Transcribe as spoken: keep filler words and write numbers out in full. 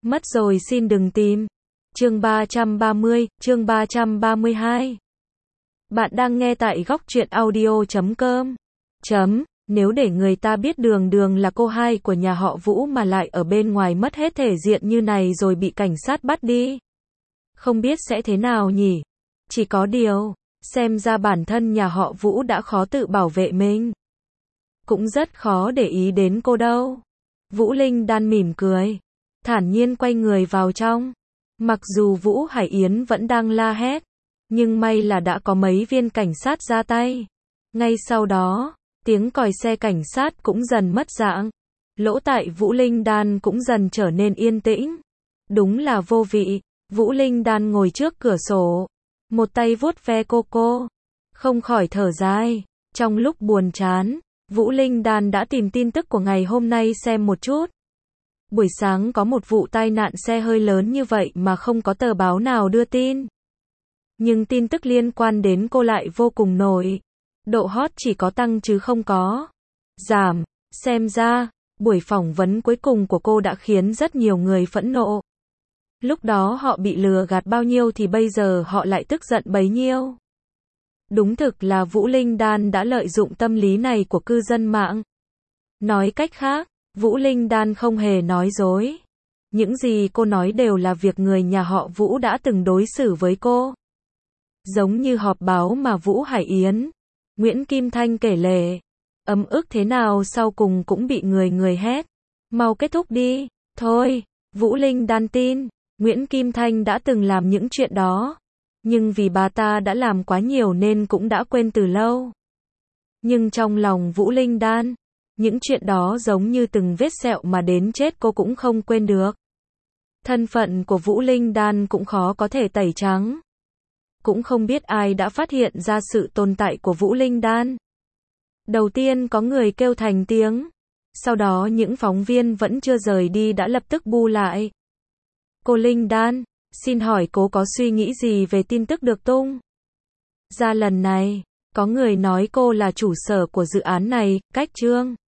Mất rồi xin đừng tìm. Chương ba trăm ba mươi, chương ba trăm ba mươi hai. Bạn đang nghe tại góc truyện audio chấm com. Chấm, nếu để người ta biết Đường Đường là cô hai của nhà họ Vũ mà lại ở bên ngoài mất hết thể diện như này rồi bị cảnh sát bắt đi. Không biết sẽ thế nào nhỉ? Chỉ có điều, xem ra bản thân nhà họ Vũ đã khó tự bảo vệ mình. Cũng rất khó để ý đến cô đâu. Vũ Linh Đan mỉm cười, thản nhiên quay người vào trong. Mặc dù Vũ Hải Yến vẫn đang la hét, nhưng may là đã có mấy viên cảnh sát ra tay. Ngay sau đó, tiếng còi xe cảnh sát cũng dần mất dạng. Lỗ tai Vũ Linh Đan cũng dần trở nên yên tĩnh. Đúng là vô vị. Vũ Linh Đan ngồi trước cửa sổ, một tay vuốt ve cô cô, không khỏi thở dài. Trong lúc buồn chán, Vũ Linh Đan đã tìm tin tức của ngày hôm nay xem một chút. Buổi sáng có một vụ tai nạn xe hơi lớn như vậy mà không có tờ báo nào đưa tin. Nhưng tin tức liên quan đến cô lại vô cùng nổi. Độ hot chỉ có tăng chứ không có giảm. Xem ra, buổi phỏng vấn cuối cùng của cô đã khiến rất nhiều người phẫn nộ. Lúc đó họ bị lừa gạt bao nhiêu thì bây giờ họ lại tức giận bấy nhiêu. Đúng thực là Vũ Linh Đan đã lợi dụng tâm lý này của cư dân mạng. Nói cách khác, Vũ Linh Đan không hề nói dối. Những gì cô nói đều là việc người nhà họ Vũ đã từng đối xử với cô. Giống như họp báo mà Vũ Hải Yến, Nguyễn Kim Thanh kể lể. Ấm ức thế nào sau cùng cũng bị người người hét. Mau kết thúc đi. Thôi, Vũ Linh Đan tin, Nguyễn Kim Thanh đã từng làm những chuyện đó. Nhưng vì bà ta đã làm quá nhiều nên cũng đã quên từ lâu. Nhưng trong lòng Vũ Linh Đan, những chuyện đó giống như từng vết sẹo mà đến chết cô cũng không quên được. Thân phận của Vũ Linh Đan cũng khó có thể tẩy trắng. Cũng không biết ai đã phát hiện ra sự tồn tại của Vũ Linh Đan. Đầu tiên có người kêu thành tiếng. Sau đó những phóng viên vẫn chưa rời đi đã lập tức bu lại. Cô Linh Đan, xin hỏi cô có suy nghĩ gì về tin tức được tung ra lần này? Có người nói cô là chủ sở của dự án này, cách chương.